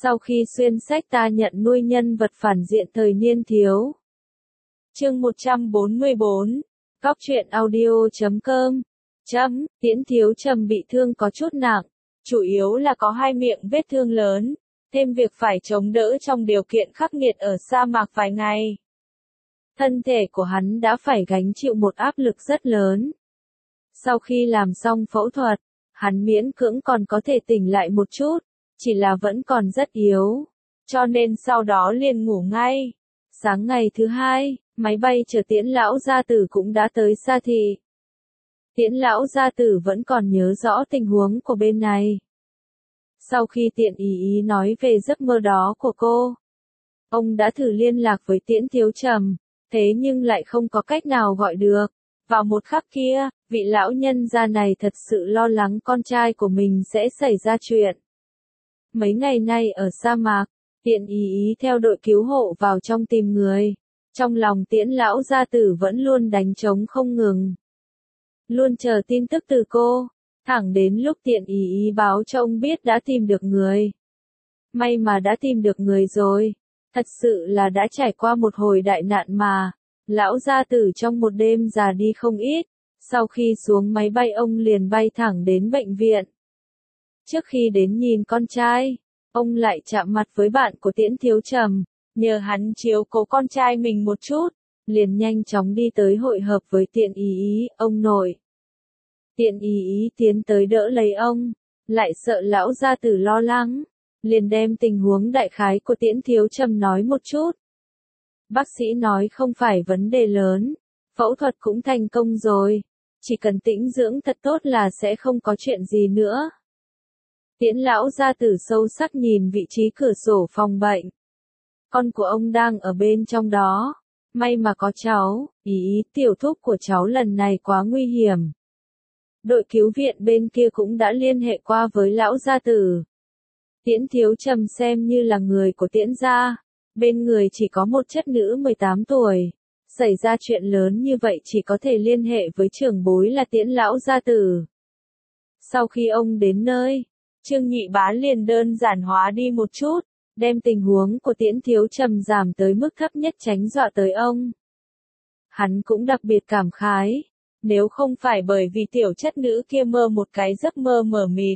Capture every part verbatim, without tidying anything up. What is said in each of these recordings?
Sau khi xuyên sách ta nhận nuôi nhân vật phản diện thời niên thiếu. Chương một trăm bốn mươi bốn, Góc truyện audio chấm com. Chấm, Tiễn Thiếu Trầm bị thương có chút nặng, chủ yếu là có hai miệng vết thương lớn, thêm việc phải chống đỡ trong điều kiện khắc nghiệt ở sa mạc vài ngày. Thân thể của hắn đã phải gánh chịu một áp lực rất lớn. Sau khi làm xong phẫu thuật, hắn miễn cưỡng còn có thể tỉnh lại một chút, chỉ là vẫn còn rất yếu, cho nên sau đó liền ngủ ngay. Sáng ngày thứ hai, máy bay chở Tiễn lão gia tử cũng đã tới Sa Thị. Tiễn lão gia tử vẫn còn nhớ rõ tình huống của bên này. Sau khi Tiện Ý Ý nói về giấc mơ đó của cô, ông đã thử liên lạc với Tiễn Thiếu Trầm, thế nhưng lại không có cách nào gọi được. Vào một khắc kia, vị lão nhân gia này thật sự lo lắng con trai của mình sẽ xảy ra chuyện. Mấy ngày nay ở sa mạc, Tiện Ý Ý theo đội cứu hộ vào trong tìm người. Trong lòng Tiễn lão gia tử vẫn luôn đánh trống không ngừng. Luôn chờ tin tức từ cô, thẳng đến lúc Tiện Ý Ý báo cho ông biết đã tìm được người. May mà đã tìm được người rồi, thật sự là đã trải qua một hồi đại nạn mà. Lão gia tử trong một đêm già đi không ít, sau khi xuống máy bay ông liền bay thẳng đến bệnh viện. Trước khi đến nhìn con trai, ông lại chạm mặt với bạn của Tiễn Thiếu Trầm, nhờ hắn chiếu cố con trai mình một chút, liền nhanh chóng đi tới hội hợp với Tiện Ý Ý, ông nội. Tiện Ý Ý tiến tới đỡ lấy ông, lại sợ lão gia tử lo lắng, liền đem tình huống đại khái của Tiễn Thiếu Trầm nói một chút. Bác sĩ nói không phải vấn đề lớn, phẫu thuật cũng thành công rồi, chỉ cần tĩnh dưỡng thật tốt là sẽ không có chuyện gì nữa. Tiễn lão gia tử sâu sắc nhìn vị trí cửa sổ phòng bệnh. Con của ông đang ở bên trong đó, may mà có cháu. Ý ý tiểu thúc của cháu lần này quá nguy hiểm. Đội cứu viện bên kia cũng đã liên hệ qua với lão gia tử. Tiễn Thiếu Trầm xem như là người của Tiễn gia, bên người chỉ có một chất nữ mười tám tuổi, xảy ra chuyện lớn như vậy chỉ có thể liên hệ với trưởng bối là Tiễn lão gia tử. Sau khi ông đến nơi, Trương Nhị Bá liền đơn giản hóa đi một chút, đem tình huống của Tiễn Thiếu Trầm giảm tới mức thấp nhất tránh dọa tới ông. Hắn cũng đặc biệt cảm khái, nếu không phải bởi vì tiểu chất nữ kia mơ một cái giấc mơ mờ mịt,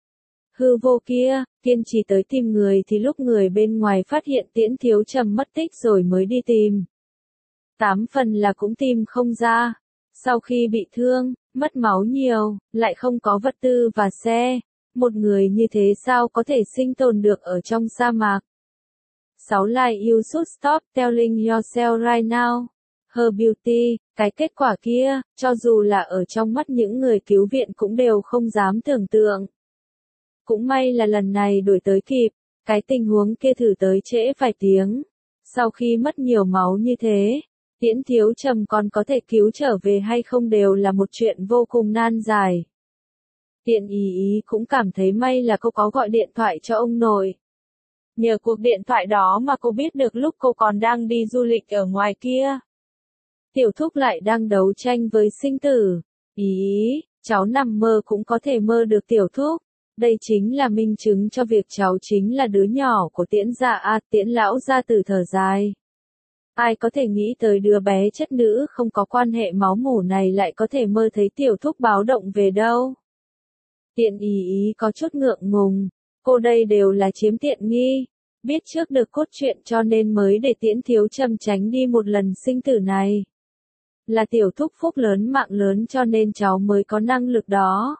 hư vô kia, kiên trì tới tìm người thì lúc người bên ngoài phát hiện Tiễn Thiếu Trầm mất tích rồi mới đi tìm. Tám phần là cũng tìm không ra. Sau khi bị thương, mất máu nhiều, lại không có vật tư và xe, một người như thế sao có thể sinh tồn được ở trong sa mạc. sáu Like you should stop telling yourself right now. Her beauty, cái kết quả kia, cho dù là ở trong mắt những người cứu viện cũng đều không dám tưởng tượng. Cũng may là lần này đuổi tới kịp, cái tình huống kia thử tới trễ vài tiếng. Sau khi mất nhiều máu như thế, Tiễn Thiếu Trầm còn có thể cứu trở về hay không đều là một chuyện vô cùng nan giải. Tiện Ý Ý cũng cảm thấy may là cô có gọi điện thoại cho ông nội. Nhờ cuộc điện thoại đó mà cô biết được lúc cô còn đang đi du lịch ở ngoài kia. Tiểu thúc lại đang đấu tranh với sinh tử. Ý ý, cháu nằm mơ cũng có thể mơ được tiểu thúc. Đây chính là minh chứng cho việc cháu chính là đứa nhỏ của Tiễn gia à, Tiễn lão gia tử thở dài. Ai có thể nghĩ tới đứa bé chất nữ không có quan hệ máu mủ này lại có thể mơ thấy tiểu thúc báo động về đâu. Tiện Ý Ý có chút ngượng ngùng, cô đây đều là chiếm tiện nghi, biết trước được cốt truyện cho nên mới để Tiễn Thiếu Trầm tránh đi một lần sinh tử này. Là tiểu thúc phúc lớn mạng lớn cho nên cháu mới có năng lực đó.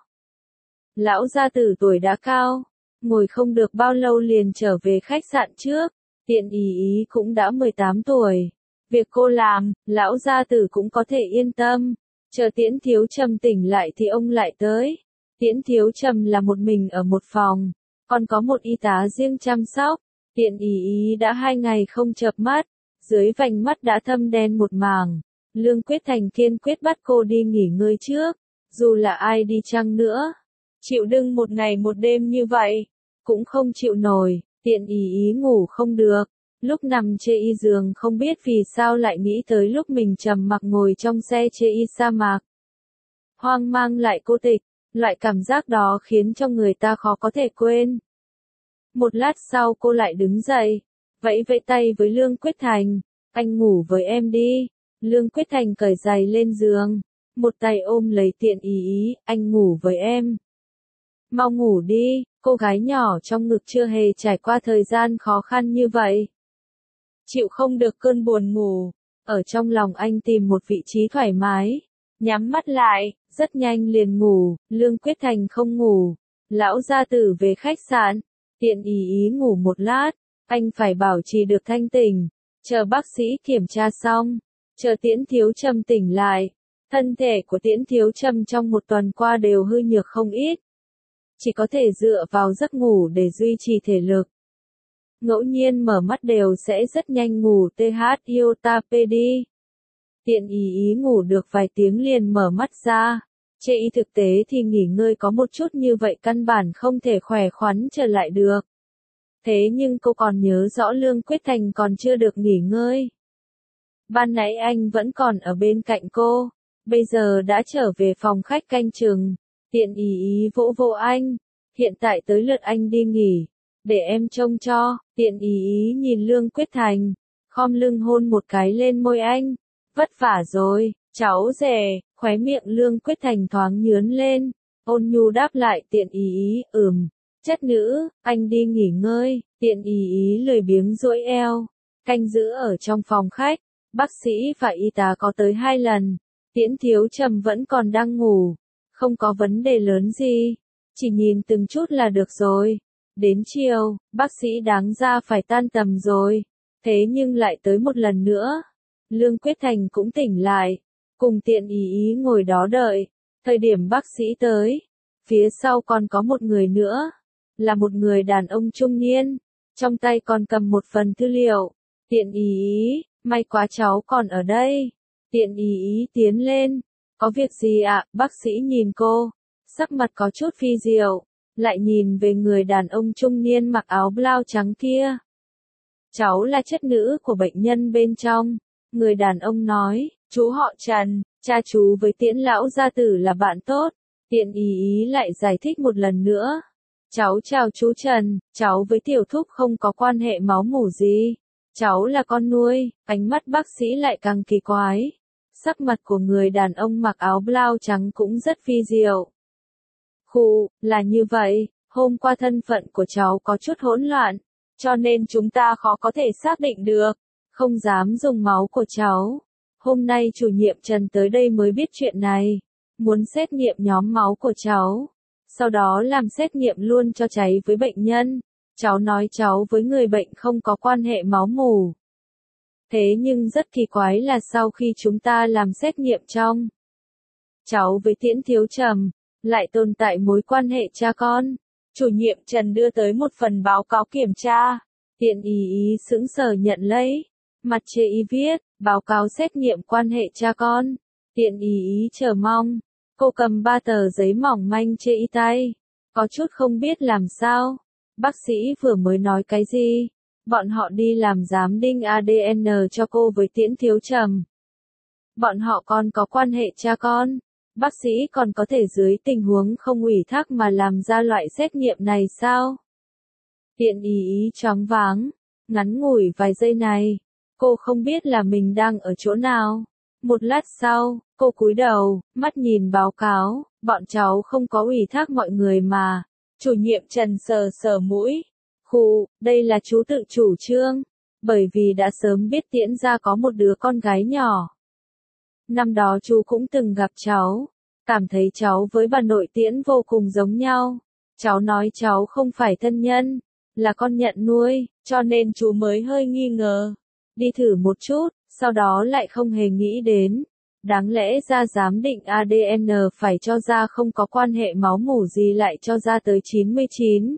Lão gia tử tuổi đã cao, ngồi không được bao lâu liền trở về khách sạn trước. Tiện Ý Ý cũng đã mười tám tuổi. Việc cô làm, lão gia tử cũng có thể yên tâm. Chờ Tiễn Thiếu Trầm tỉnh lại thì ông lại tới. Tiễn Thiếu Trầm là một mình ở một phòng, còn có một y tá riêng chăm sóc. Tiện Ý Ý đã hai ngày không chợp mắt, dưới vành mắt đã thâm đen một mảng. Lương Quyết Thành kiên quyết bắt cô đi nghỉ ngơi trước, dù là ai đi chăng nữa. Chịu đựng một ngày một đêm như vậy, cũng không chịu nổi. Tiện Ý Ý ngủ không được, lúc nằm chê y giường không biết vì sao lại nghĩ tới lúc mình trầm mặc ngồi trong xe chê y sa mạc. Hoang mang lại cô tịch, loại cảm giác đó khiến cho người ta khó có thể quên. Một lát sau cô lại đứng dậy, vẫy vẫy tay với Lương Quyết Thành, anh ngủ với em đi. Lương Quyết Thành cởi giày lên giường, một tay ôm lấy Tiện Ý Ý, anh ngủ với em. Mau ngủ đi, cô gái nhỏ trong ngực chưa hề trải qua thời gian khó khăn như vậy. Chịu không được cơn buồn ngủ, ở trong lòng anh tìm một vị trí thoải mái, nhắm mắt lại, rất nhanh liền ngủ. Lương Quyết Thành không ngủ, lão gia tử về khách sạn, Tiện Ý Ý ngủ một lát, anh phải bảo trì được thanh tỉnh, chờ bác sĩ kiểm tra xong, chờ Tiễn Thiếu Trầm tỉnh lại. Thân thể của Tiễn Thiếu Trầm trong một tuần qua đều hư nhược không ít, chỉ có thể dựa vào giấc ngủ để duy trì thể lực. Ngẫu nhiên mở mắt đều sẽ rất nhanh ngủ th iota pd. Tiện Ý Ý ngủ được vài tiếng liền mở mắt ra. Chê y thực tế thì nghỉ ngơi có một chút như vậy căn bản không thể khỏe khoắn trở lại được. Thế nhưng cô còn nhớ rõ Lương Quyết Thành còn chưa được nghỉ ngơi. Ban nãy anh vẫn còn ở bên cạnh cô, bây giờ đã trở về phòng khách canh chừng. Tiện Ý Ý vỗ vỗ anh, hiện tại tới lượt anh đi nghỉ, để em trông cho. Tiện Ý Ý nhìn Lương Quyết Thành, khom lưng hôn một cái lên môi anh, vất vả rồi, cháu rể. Khóe miệng Lương Quyết Thành thoáng nhướn lên, ôn nhu đáp lại Tiện Ý Ý, ừm, chất nữ, anh đi nghỉ ngơi. Tiện Ý Ý lười biếng duỗi eo, canh giữ ở trong phòng khách, bác sĩ và y tá có tới hai lần, Tiễn Thiếu Trầm vẫn còn đang ngủ, không có vấn đề lớn gì, chỉ nhìn từng chút là được rồi. Đến chiều, bác sĩ đáng ra phải tan tầm rồi, thế nhưng lại tới một lần nữa. Lương Quyết Thành cũng tỉnh lại, cùng Tiện Ý Ý ngồi đó đợi. Thời điểm bác sĩ tới, phía sau còn có một người nữa, là một người đàn ông trung niên, trong tay còn cầm một phần tư liệu. Tiện Ý Ý, may quá cháu còn ở đây. Tiện Ý Ý tiến lên, có việc gì ạ? Bác sĩ nhìn cô, sắc mặt có chút phi diệu, lại nhìn về người đàn ông trung niên mặc áo blau trắng kia. Cháu là chất nữ của bệnh nhân bên trong. Người đàn ông nói, chú họ Trần, cha chú với Tiễn lão gia tử là bạn tốt. Tiện Ý Ý lại giải thích một lần nữa. Cháu chào chú Trần, cháu với Tiểu Thúc không có quan hệ máu mủ gì. Cháu là con nuôi. Ánh mắt bác sĩ lại càng kỳ quái. Sắc mặt của người đàn ông mặc áo blau trắng cũng rất phi diệu. Khụ, là như vậy, hôm qua thân phận của cháu có chút hỗn loạn, cho nên chúng ta khó có thể xác định được, không dám dùng máu của cháu. Hôm nay chủ nhiệm Trần tới đây mới biết chuyện này, muốn xét nghiệm nhóm máu của cháu, sau đó làm xét nghiệm luôn cho cháy với bệnh nhân. Cháu nói cháu với người bệnh không có quan hệ máu mủ. Thế nhưng rất kỳ quái là sau khi chúng ta làm xét nghiệm trong cháu với Tiễn Thiếu Trầm, lại tồn tại mối quan hệ cha con. Chủ nhiệm Trần đưa tới một phần báo cáo kiểm tra. Tiện Ý Ý sững sờ nhận lấy. Mặt chê y viết, báo cáo xét nghiệm quan hệ cha con. Tiện Ý Ý chờ mong. Cô cầm ba tờ giấy mỏng manh chê y tay. Có chút không biết làm sao. Bác sĩ vừa mới nói cái gì? Bọn họ đi làm giám định a đê en cho cô với Tiễn Thiếu Trầm. Bọn họ còn có quan hệ cha con. Bác sĩ còn có thể dưới tình huống không ủy thác mà làm ra loại xét nghiệm này sao? Tiện Ý Ý choáng váng, ngắn ngủi vài giây này, cô không biết là mình đang ở chỗ nào. Một lát sau, cô cúi đầu, mắt nhìn báo cáo, bọn cháu không có ủy thác mọi người mà. Chủ nhiệm Trần sờ sờ mũi. Khụ, đây là chú tự chủ trương, bởi vì đã sớm biết Tiễn gia có một đứa con gái nhỏ. Năm đó chú cũng từng gặp cháu, cảm thấy cháu với bà nội Tiễn vô cùng giống nhau. Cháu nói cháu không phải thân nhân, là con nhận nuôi, cho nên chú mới hơi nghi ngờ. Đi thử một chút, sau đó lại không hề nghĩ đến. Đáng lẽ ra giám định a đê en phải cho ra không có quan hệ máu mủ gì lại cho ra tới chín mươi chín.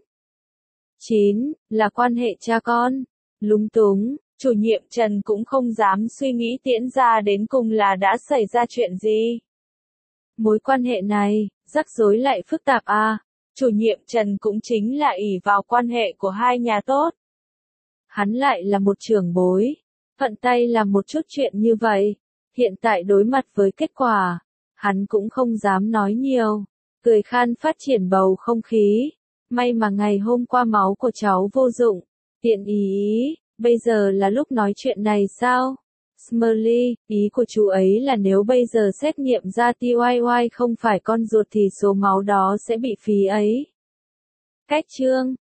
chín, là quan hệ cha con. Lúng túng, chủ nhiệm Trần cũng không dám suy nghĩ Tiễn gia đến cùng là đã xảy ra chuyện gì. Mối quan hệ này, rắc rối lại phức tạp à. Chủ nhiệm Trần cũng chính là ỷ vào quan hệ của hai nhà tốt. Hắn lại là một trưởng bối, thuận tay làm một chút chuyện như vậy. Hiện tại đối mặt với kết quả, hắn cũng không dám nói nhiều, cười khan phát triển bầu không khí. May mà ngày hôm qua máu của cháu vô dụng. Tiện ý, bây giờ là lúc nói chuyện này sao? Smiley, ý của chú ấy là nếu bây giờ xét nghiệm ra T Y Y không phải con ruột thì số máu đó sẽ bị phí ấy. Cách chương